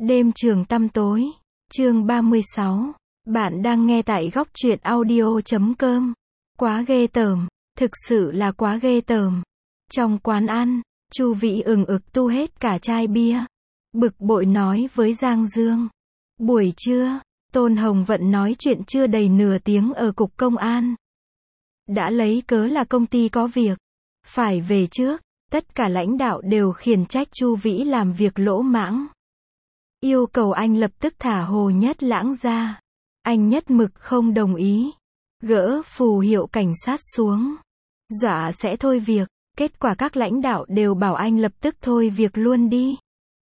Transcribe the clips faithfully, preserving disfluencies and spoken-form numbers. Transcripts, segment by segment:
Đêm trường tăm tối, chương ba mươi sáu. Bạn đang nghe tại góc truyện audio chấm com. Quá ghê tởm, thực sự là quá ghê tởm. Trong quán ăn, Chu Vĩ ừng ực tu hết cả chai bia. Bực bội nói với Giang Dương. Buổi trưa, Tôn Hồng Vận nói chuyện chưa đầy nửa tiếng ở cục công an. Đã lấy cớ là công ty có việc, phải về trước, tất cả lãnh đạo đều khiển trách Chu Vĩ làm việc lỗ mãng. Yêu cầu anh lập tức thả Hồ Nhất Lãng ra. Anh nhất mực không đồng ý. Gỡ phù hiệu cảnh sát xuống. Dọa sẽ thôi việc. Kết quả các lãnh đạo đều bảo anh lập tức thôi việc luôn đi.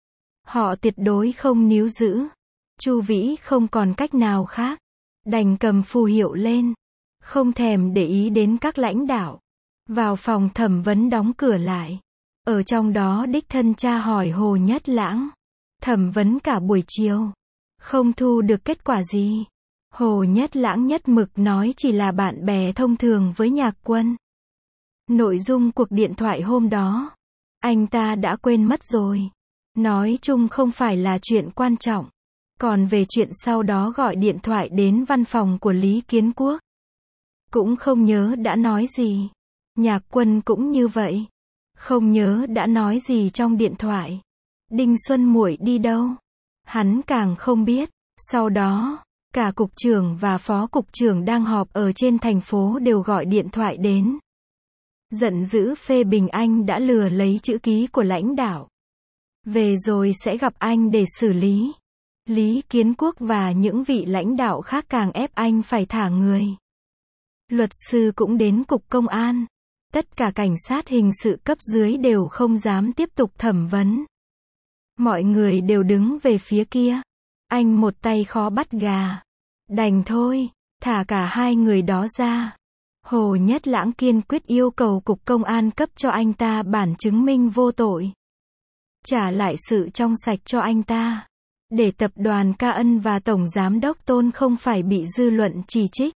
Họ tuyệt đối không níu giữ. Chu Vĩ không còn cách nào khác. Đành cầm phù hiệu lên. Không thèm để ý đến các lãnh đạo. Vào phòng thẩm vấn đóng cửa lại. Ở trong đó đích thân tra hỏi Hồ Nhất Lãng. Thẩm vấn cả buổi chiều. Không thu được kết quả gì. Hồ Nhất Lãng nhất mực nói chỉ là bạn bè thông thường với Nhạc Quân. Nội dung cuộc điện thoại hôm đó, anh ta đã quên mất rồi. Nói chung không phải là chuyện quan trọng. Còn về chuyện sau đó gọi điện thoại đến văn phòng của Lý Kiến Quốc, cũng không nhớ đã nói gì. Nhạc Quân cũng như vậy. Không nhớ đã nói gì trong điện thoại. Đinh Xuân Muội đi đâu? Hắn càng không biết. Sau đó, cả cục trưởng và phó cục trưởng đang họp ở trên thành phố đều gọi điện thoại đến. Giận dữ phê bình anh đã lừa lấy chữ ký của lãnh đạo. Về rồi sẽ gặp anh để xử lý. Lý Kiến Quốc và những vị lãnh đạo khác càng ép anh phải thả người. Luật sư cũng đến cục công an. Tất cả cảnh sát hình sự cấp dưới đều không dám tiếp tục thẩm vấn. Mọi người đều đứng về phía kia. Anh một tay khó bắt gà. Đành thôi, thả cả hai người đó ra. Hồ Nhất Lãng kiên quyết yêu cầu cục công an cấp cho anh ta bản chứng minh vô tội. Trả lại sự trong sạch cho anh ta. Để tập đoàn Ca Ân và Tổng Giám đốc Tôn không phải bị dư luận chỉ trích.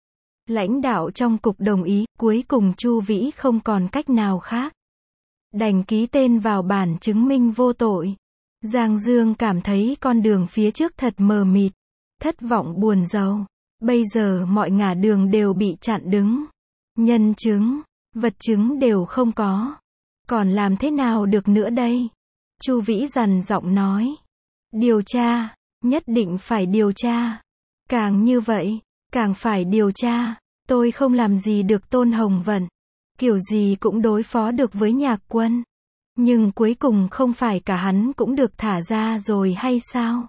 Lãnh đạo trong cục đồng ý, cuối cùng Chu Vĩ không còn cách nào khác. Đành ký tên vào bản chứng minh vô tội. Giang Dương cảm thấy con đường phía trước thật mờ mịt, thất vọng buồn rầu. Bây giờ mọi ngả đường đều bị chặn đứng. Nhân chứng, vật chứng đều không có. Còn làm thế nào được nữa đây? Chu Vĩ dằn giọng nói. Điều tra, nhất định phải điều tra. Càng như vậy, càng phải điều tra. Tôi không làm gì được Tôn Hồng Vận. Kiểu gì cũng đối phó được với Nhạc Quân. Nhưng cuối cùng không phải cả hắn cũng được thả ra rồi hay sao?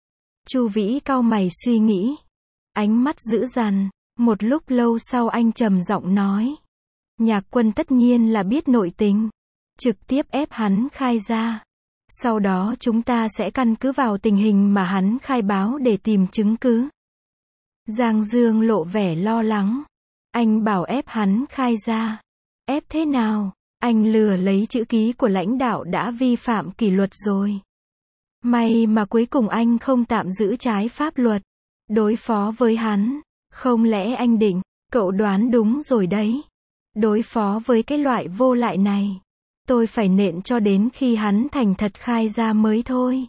Chu Vĩ cau mày suy nghĩ. Ánh mắt dữ dằn. Một lúc lâu sau anh trầm giọng nói. Nhạc Quân tất nhiên là biết nội tình. Trực tiếp ép hắn khai ra. Sau đó chúng ta sẽ căn cứ vào tình hình mà hắn khai báo để tìm chứng cứ. Giang Dương lộ vẻ lo lắng. Anh bảo ép hắn khai ra. Ép thế nào? Anh lừa lấy chữ ký của lãnh đạo đã vi phạm kỷ luật rồi. May mà cuối cùng anh không tạm giữ trái pháp luật. Đối phó với hắn. Không lẽ anh định, cậu đoán đúng rồi đấy. Đối phó với cái loại vô lại này. Tôi phải nện cho đến khi hắn thành thật khai ra mới thôi.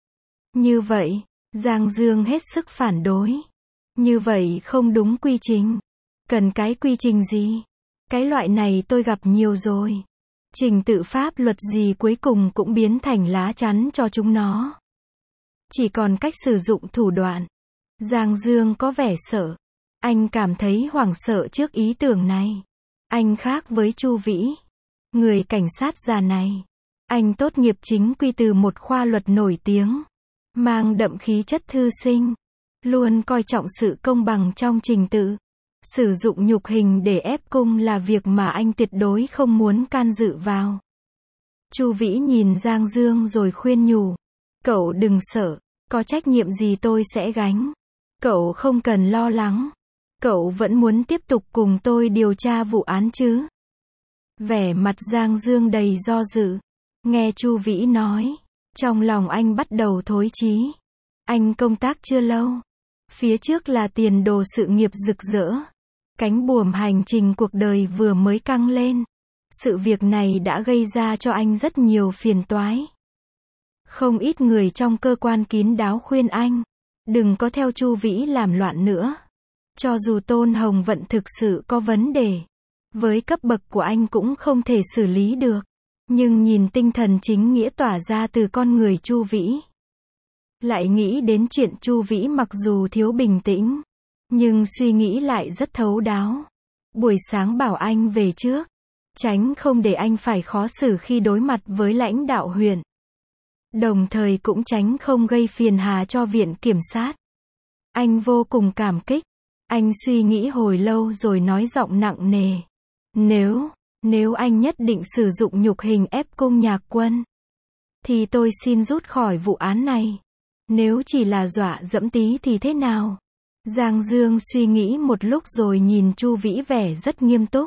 Như vậy, Giang Dương hết sức phản đối. Như vậy không đúng quy trình. Cần cái quy trình gì? Cái loại này tôi gặp nhiều rồi. Trình tự pháp luật gì cuối cùng cũng biến thành lá chắn cho chúng nó. Chỉ còn cách sử dụng thủ đoạn. Giang Dương có vẻ sợ. Anh cảm thấy hoảng sợ trước ý tưởng này. Anh khác với Chu Vĩ. Người cảnh sát già này. Anh tốt nghiệp chính quy từ một khoa luật nổi tiếng. Mang đậm khí chất thư sinh. Luôn coi trọng sự công bằng trong trình tự. Sử dụng nhục hình để ép cung là việc mà anh tuyệt đối không muốn can dự vào. Chu Vĩ nhìn Giang Dương rồi khuyên nhủ. Cậu đừng sợ, có trách nhiệm gì tôi sẽ gánh. Cậu không cần lo lắng. Cậu vẫn muốn tiếp tục cùng tôi điều tra vụ án chứ? Vẻ mặt Giang Dương đầy do dự. Nghe Chu Vĩ nói, trong lòng anh bắt đầu thối chí. Anh công tác chưa lâu. Phía trước là tiền đồ sự nghiệp rực rỡ. Cánh buồm hành trình cuộc đời vừa mới căng lên. Sự việc này đã gây ra cho anh rất nhiều phiền toái. Không ít người trong cơ quan kín đáo khuyên anh, đừng có theo Chu Vĩ làm loạn nữa. Cho dù Tôn Hồng Vận thực sự có vấn đề, với cấp bậc của anh cũng không thể xử lý được. Nhưng nhìn tinh thần chính nghĩa tỏa ra từ con người Chu Vĩ, lại nghĩ đến chuyện Chu Vĩ mặc dù thiếu bình tĩnh, nhưng suy nghĩ lại rất thấu đáo. Buổi sáng bảo anh về trước, tránh không để anh phải khó xử khi đối mặt với lãnh đạo huyện. Đồng thời cũng tránh không gây phiền hà cho viện kiểm sát. Anh vô cùng cảm kích. Anh suy nghĩ hồi lâu rồi nói giọng nặng nề. Nếu, nếu anh nhất định sử dụng nhục hình ép cung Nhạc Quân, thì tôi xin rút khỏi vụ án này. Nếu chỉ là dọa dẫm tí thì thế nào? Giang Dương suy nghĩ một lúc rồi nhìn Chu Vĩ vẻ rất nghiêm túc.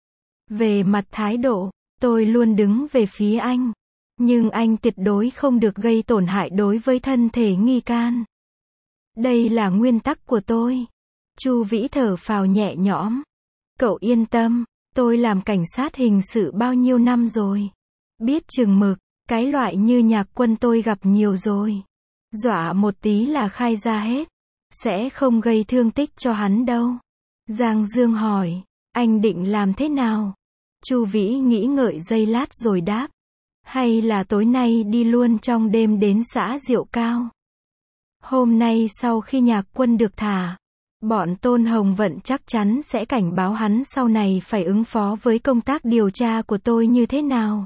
Về mặt thái độ, tôi luôn đứng về phía anh. Nhưng anh tuyệt đối không được gây tổn hại đối với thân thể nghi can. Đây là nguyên tắc của tôi. Chu Vĩ thở phào nhẹ nhõm. Cậu yên tâm, tôi làm cảnh sát hình sự bao nhiêu năm rồi. Biết chừng mực, cái loại như Nhạc Quân tôi gặp nhiều rồi. Dọa một tí là khai ra hết. Sẽ không gây thương tích cho hắn đâu. Giang Dương hỏi, anh định làm thế nào? Chu Vĩ nghĩ ngợi giây lát rồi đáp. Hay là tối nay đi luôn trong đêm đến xã Diệu Cao? Hôm nay sau khi Nhạc Quân được thả, bọn Tôn Hồng Vận chắc chắn sẽ cảnh báo hắn sau này phải ứng phó với công tác điều tra của tôi như thế nào.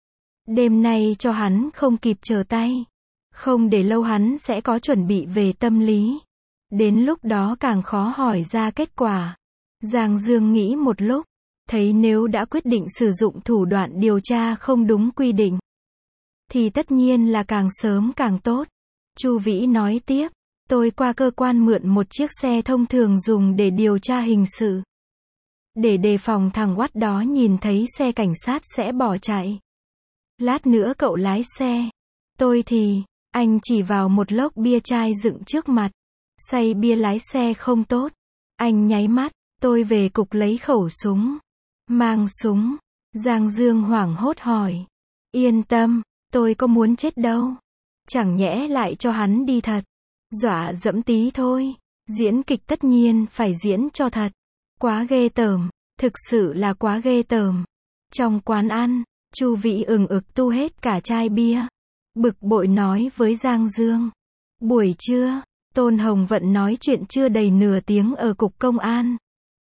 Đêm nay cho hắn không kịp trở tay. Không để lâu hắn sẽ có chuẩn bị về tâm lý. Đến lúc đó càng khó hỏi ra kết quả. Giang Dương nghĩ một lúc, thấy nếu đã quyết định sử dụng thủ đoạn điều tra không đúng quy định, thì tất nhiên là càng sớm càng tốt. Chu Vĩ nói tiếp, tôi qua cơ quan mượn một chiếc xe thông thường dùng để điều tra hình sự. Để đề phòng thằng oắt đó nhìn thấy xe cảnh sát sẽ bỏ chạy. Lát nữa cậu lái xe. Tôi thì, anh chỉ vào một lốc bia chai dựng trước mặt. Say bia lái xe không tốt. Anh nháy mắt, tôi về cục lấy khẩu súng. Mang súng. Giang Dương hoảng hốt hỏi. Yên tâm, tôi có muốn chết đâu. Chẳng nhẽ lại cho hắn đi thật. Dọa dẫm tí thôi. Diễn kịch tất nhiên phải diễn cho thật. Quá ghê tởm, thực sự là quá ghê tởm. Trong quán ăn, Chu Vĩ ừng ực tu hết cả chai bia. Bực bội nói với Giang Dương. Buổi trưa, Tôn Hồng Vận nói chuyện chưa đầy nửa tiếng ở cục công an.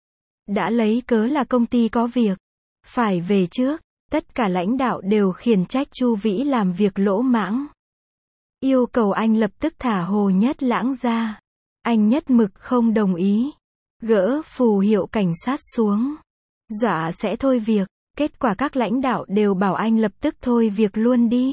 Đã lấy cớ là công ty có việc, phải về trước. Tất cả lãnh đạo đều khiển trách Chu Vĩ làm việc lỗ mãng. Yêu cầu anh lập tức thả Hồ Nhất Lãng ra. Anh nhất mực không đồng ý. Gỡ phù hiệu cảnh sát xuống. Dọa sẽ thôi việc. Kết quả các lãnh đạo đều bảo anh lập tức thôi việc luôn đi.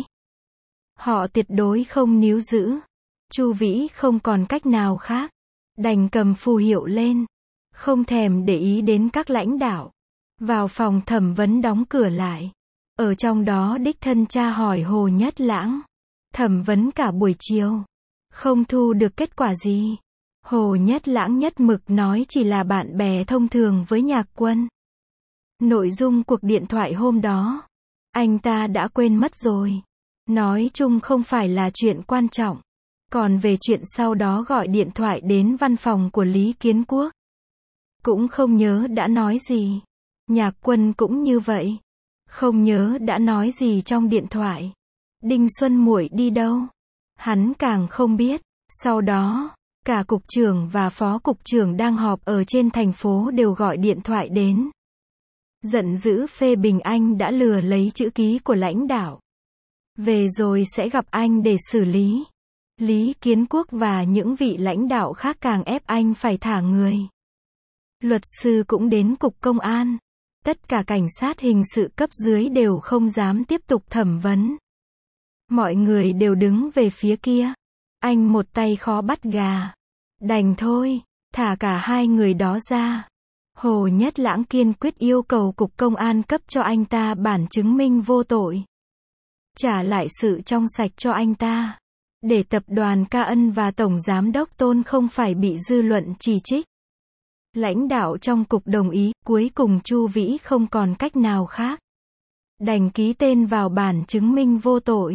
Họ tuyệt đối không níu giữ. Chu Vĩ không còn cách nào khác. Đành cầm phù hiệu lên. Không thèm để ý đến các lãnh đạo. Vào phòng thẩm vấn đóng cửa lại. Ở trong đó đích thân tra hỏi Hồ Nhất Lãng. Thẩm vấn cả buổi chiều. Không thu được kết quả gì. Hồ Nhất Lãng nhất mực nói chỉ là bạn bè thông thường với Nhạc Quân. Nội dung cuộc điện thoại hôm đó, anh ta đã quên mất rồi. Nói chung không phải là chuyện quan trọng. Còn về chuyện sau đó gọi điện thoại đến văn phòng của Lý Kiến Quốc, cũng không nhớ đã nói gì. Nhạc Quân cũng như vậy. Không nhớ đã nói gì trong điện thoại. Đinh Xuân Muội đi đâu? Hắn càng không biết. Sau đó, cả cục trưởng và phó cục trưởng đang họp ở trên thành phố đều gọi điện thoại đến. Giận dữ phê bình anh đã lừa lấy chữ ký của lãnh đạo. Về rồi sẽ gặp anh để xử lý. Lý Kiến Quốc và những vị lãnh đạo khác càng ép anh phải thả người. Luật sư cũng đến cục công an. Tất cả cảnh sát hình sự cấp dưới đều không dám tiếp tục thẩm vấn. Mọi người đều đứng về phía kia. Anh một tay khó bắt gà. Đành thôi, thả cả hai người đó ra. Hồ Nhất Lãng kiên quyết yêu cầu cục công an cấp cho anh ta bản chứng minh vô tội. Trả lại sự trong sạch cho anh ta. Để tập đoàn Ca Ân và Tổng Giám đốc Tôn không phải bị dư luận chỉ trích. Lãnh đạo trong cục đồng ý, cuối cùng Chu Vĩ không còn cách nào khác. Đành ký tên vào bản chứng minh vô tội.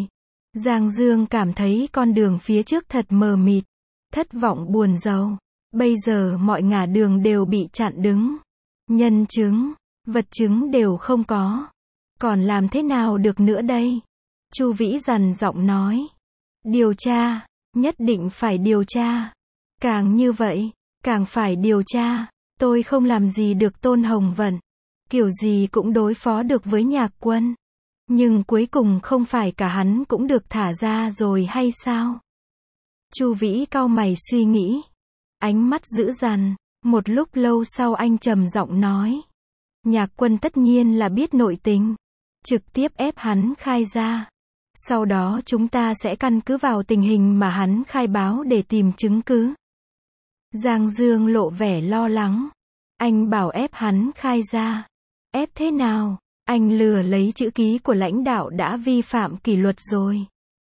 Giang Dương cảm thấy con đường phía trước thật mờ mịt, thất vọng buồn rầu. Bây giờ mọi ngả đường đều bị chặn đứng. Nhân chứng, vật chứng đều không có. Còn làm thế nào được nữa đây? Chu Vĩ dằn giọng nói. Điều tra, nhất định phải điều tra. Càng như vậy, càng phải điều tra. Tôi không làm gì được Tôn Hồng Vận. Kiểu gì cũng đối phó được với Nhạc Quân. Nhưng cuối cùng không phải cả hắn cũng được thả ra rồi hay sao? Chu Vĩ cau mày suy nghĩ. Ánh mắt dữ dằn. Một lúc lâu sau anh trầm giọng nói. Nhạc Quân tất nhiên là biết nội tình. Trực tiếp ép hắn khai ra. Sau đó chúng ta sẽ căn cứ vào tình hình mà hắn khai báo để tìm chứng cứ. Giang Dương lộ vẻ lo lắng. Anh bảo ép hắn khai ra. Ép thế nào? Anh lừa lấy chữ ký của lãnh đạo đã vi phạm kỷ luật rồi.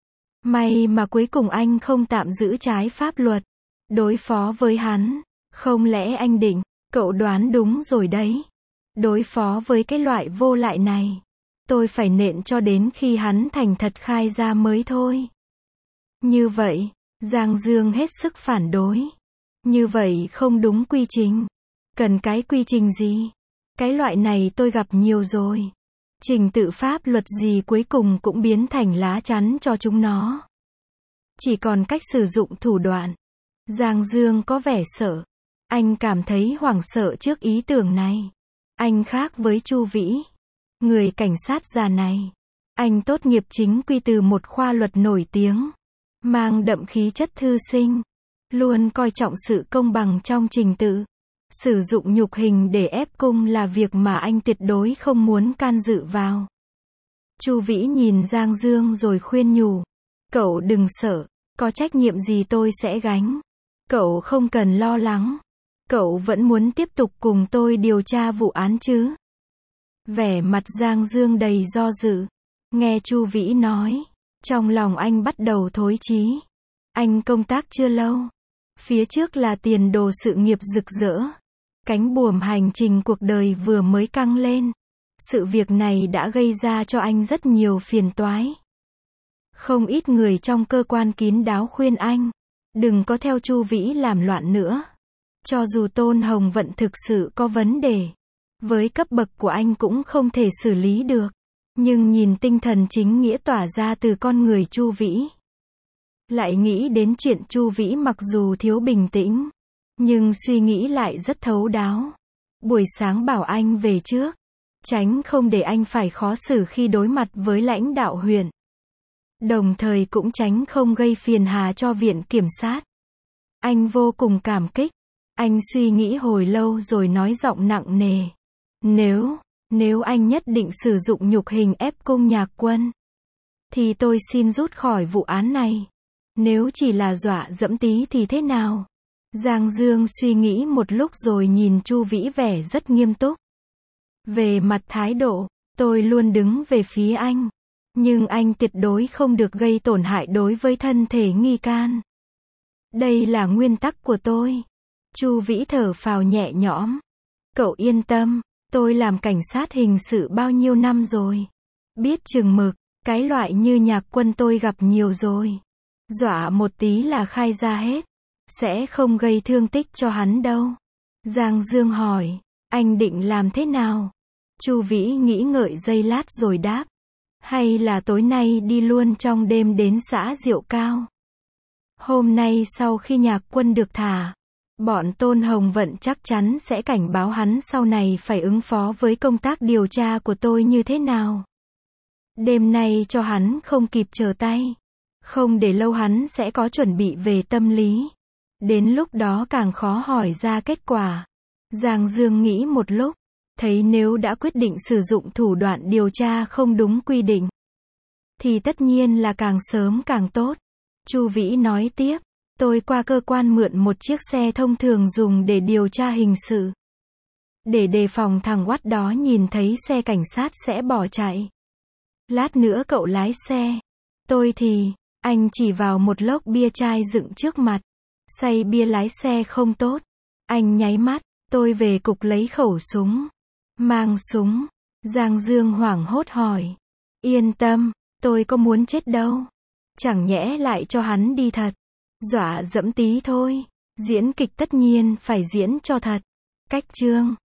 May mà cuối cùng anh không tạm giữ trái pháp luật. Đối phó với hắn. Không lẽ anh định, cậu đoán đúng rồi đấy. Đối phó với cái loại vô lại này. Tôi phải nện cho đến khi hắn thành thật khai ra mới thôi. Như vậy, Giang Dương hết sức phản đối. Như vậy không đúng quy trình. Cần cái quy trình gì? Cái loại này tôi gặp nhiều rồi. Trình tự pháp luật gì cuối cùng cũng biến thành lá chắn cho chúng nó. Chỉ còn cách sử dụng thủ đoạn. Giang Dương có vẻ sợ. Anh cảm thấy hoảng sợ trước ý tưởng này. Anh khác với Chu Vĩ. Người cảnh sát già này. Anh tốt nghiệp chính quy từ một khoa luật nổi tiếng. Mang đậm khí chất thư sinh. Luôn coi trọng sự công bằng trong trình tự. Sử dụng nhục hình để ép cung là việc mà anh tuyệt đối không muốn can dự vào. Chu Vĩ nhìn Giang Dương rồi khuyên nhủ. Cậu đừng sợ. Có trách nhiệm gì tôi sẽ gánh. Cậu không cần lo lắng. Cậu vẫn muốn tiếp tục cùng tôi điều tra vụ án chứ? Vẻ mặt Giang Dương đầy do dự. Nghe Chu Vĩ nói. Trong lòng anh bắt đầu thối chí. Anh công tác chưa lâu. Phía trước là tiền đồ sự nghiệp rực rỡ. Cánh buồm hành trình cuộc đời vừa mới căng lên. Sự việc này đã gây ra cho anh rất nhiều phiền toái. Không ít người trong cơ quan kín đáo khuyên anh. Đừng có theo Chu Vĩ làm loạn nữa. Cho dù Tôn Hồng Vận thực sự có vấn đề. Với cấp bậc của anh cũng không thể xử lý được. Nhưng nhìn tinh thần chính nghĩa tỏa ra từ con người Chu Vĩ. Lại nghĩ đến chuyện Chu Vĩ mặc dù thiếu bình tĩnh. Nhưng suy nghĩ lại rất thấu đáo. Buổi sáng bảo anh về trước. Tránh không để anh phải khó xử khi đối mặt với lãnh đạo huyện. Đồng thời cũng tránh không gây phiền hà cho viện kiểm sát. Anh vô cùng cảm kích. Anh suy nghĩ hồi lâu rồi nói giọng nặng nề. Nếu, nếu anh nhất định sử dụng nhục hình ép cung Nhạc Quân. Thì tôi xin rút khỏi vụ án này. Nếu chỉ là dọa dẫm tí thì thế nào? Giang Dương suy nghĩ một lúc rồi nhìn Chu Vĩ vẻ rất nghiêm túc. Về mặt thái độ, tôi luôn đứng về phía anh. Nhưng anh tuyệt đối không được gây tổn hại đối với thân thể nghi can. Đây là nguyên tắc của tôi. Chu Vĩ thở phào nhẹ nhõm. Cậu yên tâm, tôi làm cảnh sát hình sự bao nhiêu năm rồi. Biết chừng mực, cái loại như Nhạc Quân tôi gặp nhiều rồi. Dọa một tí là khai ra hết. Sẽ không gây thương tích cho hắn đâu. Giang Dương hỏi, anh định làm thế nào? Chu Vĩ nghĩ ngợi giây lát rồi đáp. Hay là tối nay đi luôn trong đêm đến xã Diệu Cao? Hôm nay sau khi Nhạc Quân được thả, bọn Tôn Hồng Vận chắc chắn sẽ cảnh báo hắn sau này phải ứng phó với công tác điều tra của tôi như thế nào. Đêm nay cho hắn không kịp trở tay. Không để lâu hắn sẽ có chuẩn bị về tâm lý. Đến lúc đó càng khó hỏi ra kết quả. Giang Dương nghĩ một lúc. Thấy nếu đã quyết định sử dụng thủ đoạn điều tra không đúng quy định. Thì tất nhiên là càng sớm càng tốt. Chu Vĩ nói tiếp. Tôi qua cơ quan mượn một chiếc xe thông thường dùng để điều tra hình sự. Để đề phòng thằng oắt đó nhìn thấy xe cảnh sát sẽ bỏ chạy. Lát nữa cậu lái xe. Tôi thì, anh chỉ vào một lốc bia chai dựng trước mặt. Say bia lái xe không tốt. Anh nháy mắt, tôi về cục lấy khẩu súng. Mang súng. Giang Dương hoảng hốt hỏi. Yên tâm, tôi có muốn chết đâu. Chẳng nhẽ lại cho hắn đi thật. Dọa dẫm tí thôi. Diễn kịch tất nhiên phải diễn cho thật. Cách chương